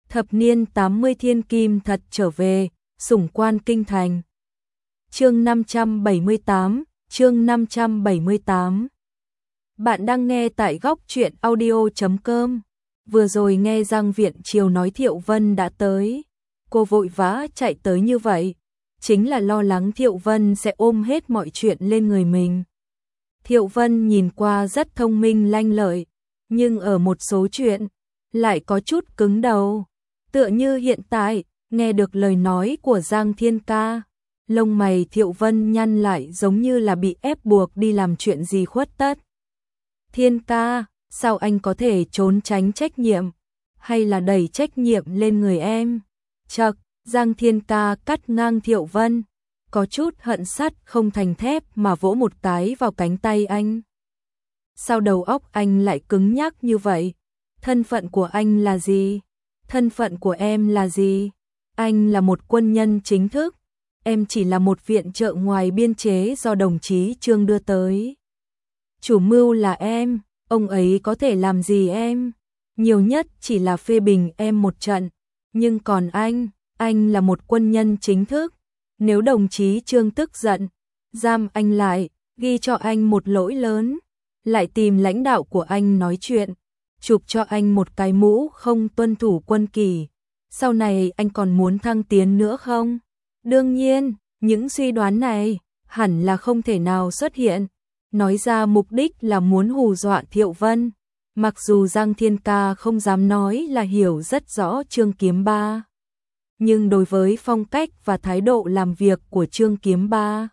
Thập niên 80 thiên kim thật trở về, sủng quan kinh thành. Chương 578, chương 578. Bạn đang nghe tại góc truyện audio.com. Vừa rồi nghe Giang Viện Triều nói Thiệu Vân đã tới, cô vội vã chạy tới như vậy, chính là lo lắng Thiệu Vân sẽ ôm hết mọi chuyện lên người mình. Thiệu Vân nhìn qua rất thông minh lanh lợi, nhưng ở một số chuyện lại có chút cứng đầu. Tựa như hiện tại, nghe được lời nói của Giang Thiên Ca, lông mày Thiệu Vân nhăn lại giống như là bị ép buộc đi làm chuyện gì khuất tất. Thiên Ca, sao anh có thể trốn tránh trách nhiệm, hay là đẩy trách nhiệm lên người em? Chậc, Giang Thiên Ca cắt ngang Thiệu Vân, có chút hận sắt không thành thép mà vỗ một cái vào cánh tay anh. Sao đầu óc anh lại cứng nhắc như vậy? Thân phận của anh là gì? Thân phận của em là gì? Anh là một quân nhân chính thức, em chỉ là một viện trợ ngoài biên chế do đồng chí Trương đưa tới. Chủ mưu là em, ông ấy có thể làm gì em? Nhiều nhất chỉ là phê bình em một trận, nhưng còn anh là một quân nhân chính thức. Nếu đồng chí Trương tức giận, giam anh lại, ghi cho anh một lỗi lớn, lại tìm lãnh đạo của anh nói chuyện, chụp cho anh một cái mũ không tuân thủ quân kỷ, sau này anh còn muốn thăng tiến nữa không? Đương nhiên, những suy đoán này hẳn là không thể nào xuất hiện. Nói ra mục đích là muốn hù dọa Thiệu Vân, mặc dù Giang Thiên Ca không dám nói là hiểu rất rõ Trương Kiếm Ba, nhưng đối với phong cách và thái độ làm việc của Trương Kiếm Ba,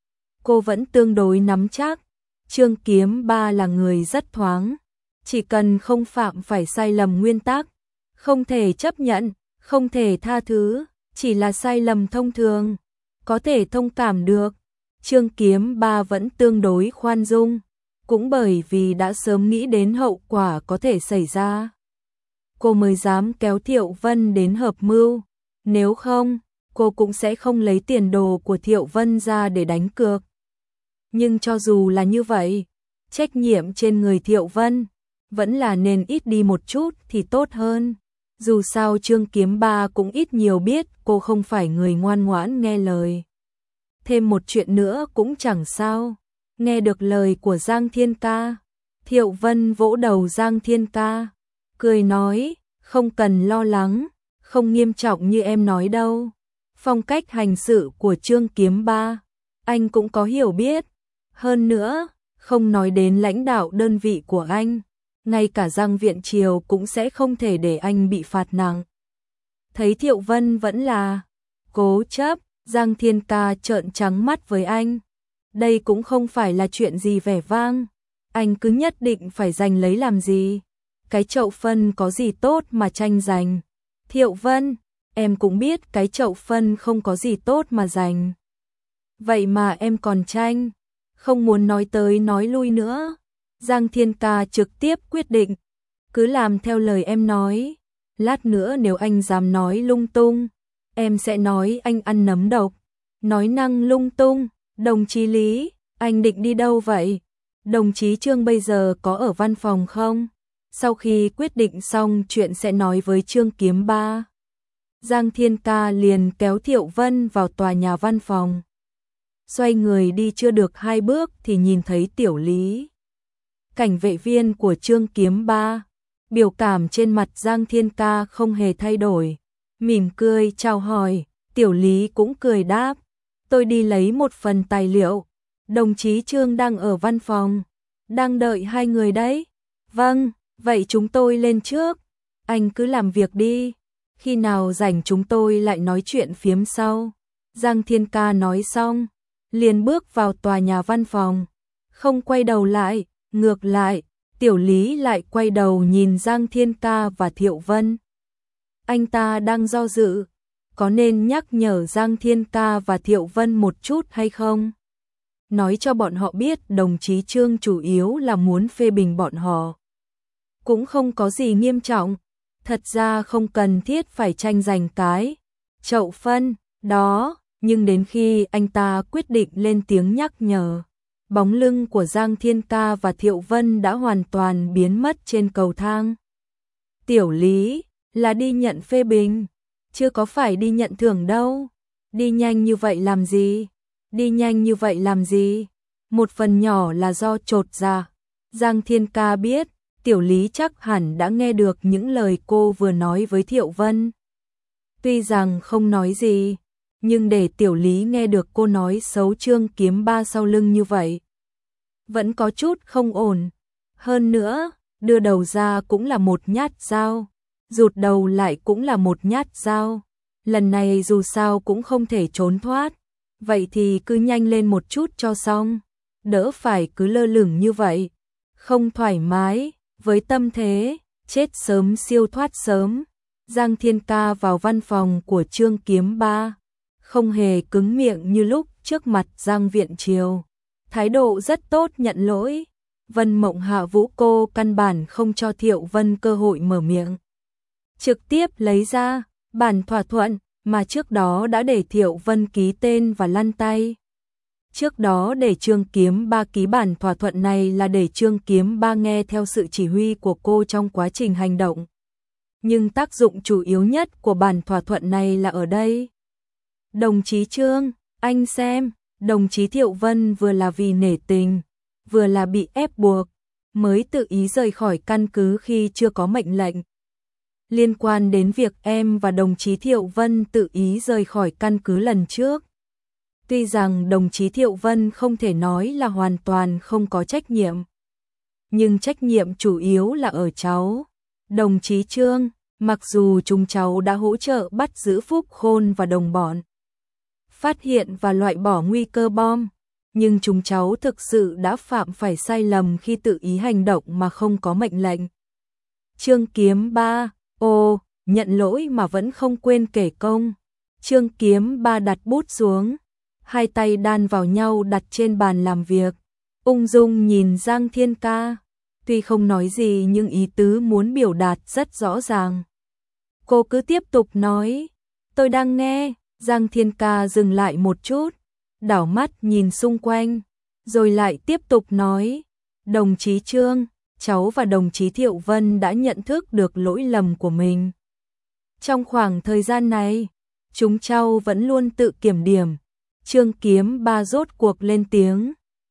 cô vẫn tương đối nắm chắc. Trương Kiếm Ba là người rất thoáng, chỉ cần không phạm phải sai lầm nguyên tắc, không thể chấp nhận, không thể tha thứ, chỉ là sai lầm thông thường, có thể thông cảm được. Trương Kiếm Ba vẫn tương đối khoan dung, cũng bởi vì đã sớm nghĩ đến hậu quả có thể xảy ra, cô mới dám kéo Thiệu Vân đến hợp mưu, nếu không, cô cũng sẽ không lấy tiền đồ của Thiệu Vân ra để đánh cược. Nhưng cho dù là như vậy, trách nhiệm trên người Thiệu Vân vẫn là nên ít đi một chút thì tốt hơn. Dù sao Trương Kiếm Ba cũng ít nhiều biết cô không phải người ngoan ngoãn nghe lời. Thêm một chuyện nữa cũng chẳng sao. Nghe được lời của Giang Thiên Ca, Thiệu Vân vỗ đầu Giang Thiên Ca, cười nói, không cần lo lắng, không nghiêm trọng như em nói đâu. Phong cách hành sự của Trương Kiếm Ba, anh cũng có hiểu biết. Hơn nữa, không nói đến lãnh đạo đơn vị của anh, ngay cả Giang Viện Triều cũng sẽ không thể để anh bị phạt nặng. Thấy Thiệu Vân vẫn là cố chấp, Giang Thiên Ca trợn trắng mắt với anh. Đây cũng không phải là chuyện gì vẻ vang, anh cứ nhất định phải giành lấy làm gì? Cái chậu phân có gì tốt mà tranh giành? Thiệu Vân, em cũng biết cái chậu phân không có gì tốt mà giành. Vậy mà em còn tranh, không muốn nói tới nói lui nữa. Giang Thiên Ca trực tiếp quyết định, cứ làm theo lời em nói. Lát nữa nếu anh dám nói lung tung, em sẽ nói anh ăn nấm độc. Nói năng lung tung, đồng chí Lý, anh định đi đâu vậy? Đồng chí Trương bây giờ có ở văn phòng không? Sau khi quyết định xong chuyện sẽ nói với Trương Kiếm Ba. Giang Thiên Ca liền kéo Thiệu Vân vào tòa nhà văn phòng. Xoay người đi chưa được 2 bước thì nhìn thấy Tiểu Lý, cảnh vệ viên của Trương Kiếm Ba. Biểu cảm trên mặt Giang Thiên Ca không hề thay đổi, mỉm cười chào hỏi. Tiểu Lý cũng cười đáp, tôi đi lấy một phần tài liệu, đồng chí Trương đang ở văn phòng, đang đợi 2 người đấy. Vâng, vậy chúng tôi lên trước, anh cứ làm việc đi, khi nào rảnh chúng tôi lại nói chuyện phiếm sau. Giang Thiên Ca nói xong, liền bước vào tòa nhà văn phòng, không quay đầu lại, ngược lại, Tiểu Lý lại quay đầu nhìn Giang Thiên Ca và Thiệu Vân. Anh ta đang do dự, có nên nhắc nhở Giang Thiên Ca và Thiệu Vân một chút hay không? Nói cho bọn họ biết đồng chí Trương chủ yếu là muốn phê bình bọn họ. Cũng không có gì nghiêm trọng, thật ra không cần thiết phải tranh giành cái chậu phân đó, nhưng đến khi anh ta quyết định lên tiếng nhắc nhở, bóng lưng của Giang Thiên Ca và Thiệu Vân đã hoàn toàn biến mất trên cầu thang. Tiểu Lý, Là đi nhận phê bình, chưa có phải đi nhận thưởng đâu. Đi nhanh như vậy làm gì? Đi nhanh như vậy làm gì? Một phần nhỏ là do chột dạ. Giang Thiên Ca biết, Tiểu Lý chắc hẳn đã nghe được những lời cô vừa nói với Thiệu Vân. Tuy rằng không nói gì, nhưng để Tiểu Lý nghe được cô nói xấu Trương Kiếm Ba sau lưng như vậy, vẫn có chút không ổn. Hơn nữa, đưa đầu ra cũng là một nhát dao, rụt đầu lại cũng là một nhát dao. Lần này dù sao cũng không thể trốn thoát, vậy thì cứ nhanh lên một chút cho xong, đỡ phải cứ lơ lửng như vậy. Không thoải mái, với tâm thế, chết sớm siêu thoát sớm. Giang Thiên Ca vào văn phòng của Trương Kiếm Ba, không hề cứng miệng như lúc trước mặt Giang Viện Triều. Thái độ rất tốt nhận lỗi. Vân Mộng hạ vũ cô căn bản không cho Thiệu Vân cơ hội mở miệng. Trực tiếp lấy ra bản thỏa thuận mà trước đó đã để Thiệu Vân ký tên và lăn tay. Trước đó để Trương Kiếm Ba ký bản thỏa thuận này là để Trương Kiếm Ba nghe theo sự chỉ huy của cô trong quá trình hành động. Nhưng tác dụng chủ yếu nhất của bản thỏa thuận này là ở đây. Đồng chí Trương, anh xem, đồng chí Thiệu Vân vừa là vì nể tình, vừa là bị ép buộc, mới tự ý rời khỏi căn cứ khi chưa có mệnh lệnh. Liên quan đến việc em và đồng chí Thiệu Vân tự ý rời khỏi căn cứ lần trước. Tuy rằng đồng chí Thiệu Vân không thể nói là hoàn toàn không có trách nhiệm, nhưng trách nhiệm chủ yếu là ở cháu. Đồng chí Trương, mặc dù chúng cháu đã hỗ trợ bắt giữ Phúc Khôn và đồng bọn, phát hiện và loại bỏ nguy cơ bom, nhưng chúng cháu thực sự đã phạm phải sai lầm khi tự ý hành động mà không có mệnh lệnh. Trương Kiếm Ba, nhận lỗi mà vẫn không quên kể công. Trương Kiếm Ba đặt bút xuống, hai tay đan vào nhau đặt trên bàn làm việc, ung dung nhìn Giang Thiên Ca. Tuy không nói gì nhưng ý tứ muốn biểu đạt rất rõ ràng. Cô cứ tiếp tục nói, tôi đang nghe. Giang Thiên Ca dừng lại một chút, đảo mắt nhìn xung quanh, rồi lại tiếp tục nói, đồng chí Trương, cháu và đồng chí Thiệu Vân đã nhận thức được lỗi lầm của mình. Trong khoảng thời gian này, chúng cháu vẫn luôn tự kiểm điểm. Trương Kiếm Ba rốt cuộc lên tiếng,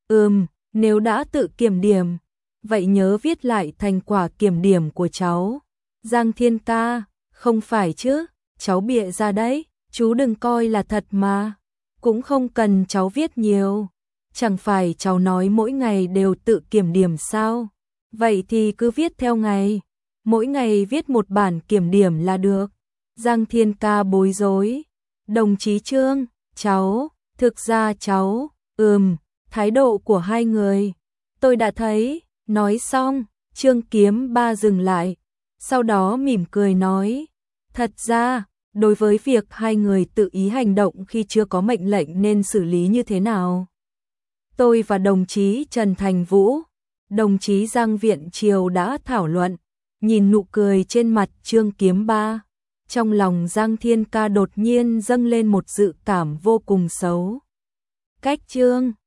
nếu đã tự kiểm điểm, vậy nhớ viết lại thành quả kiểm điểm của cháu. Giang Thiên Ca, không phải chứ, cháu bịa ra đấy, chú đừng coi là thật mà, cũng không cần cháu viết nhiều. Chẳng phải cháu nói mỗi ngày đều tự kiểm điểm sao? Vậy thì cứ viết theo ngày, mỗi ngày viết một bản kiểm điểm là được. Giang Thiên Ca bối rối, đồng chí Trương, cháu, thực ra cháu, thái độ của hai người, tôi đã thấy. Nói xong, Trương Kiếm Ba dừng lại, sau đó mỉm cười nói, thật ra, đối với việc hai người tự ý hành động khi chưa có mệnh lệnh nên xử lý như thế nào, tôi và đồng chí Trần Thành Vũ, đồng chí Giang Viện Triều đã thảo luận. Nhìn nụ cười trên mặt Trương Kiếm Ba, trong lòng Giang Thiên Ca đột nhiên dâng lên một dự cảm vô cùng xấu. Cách Trương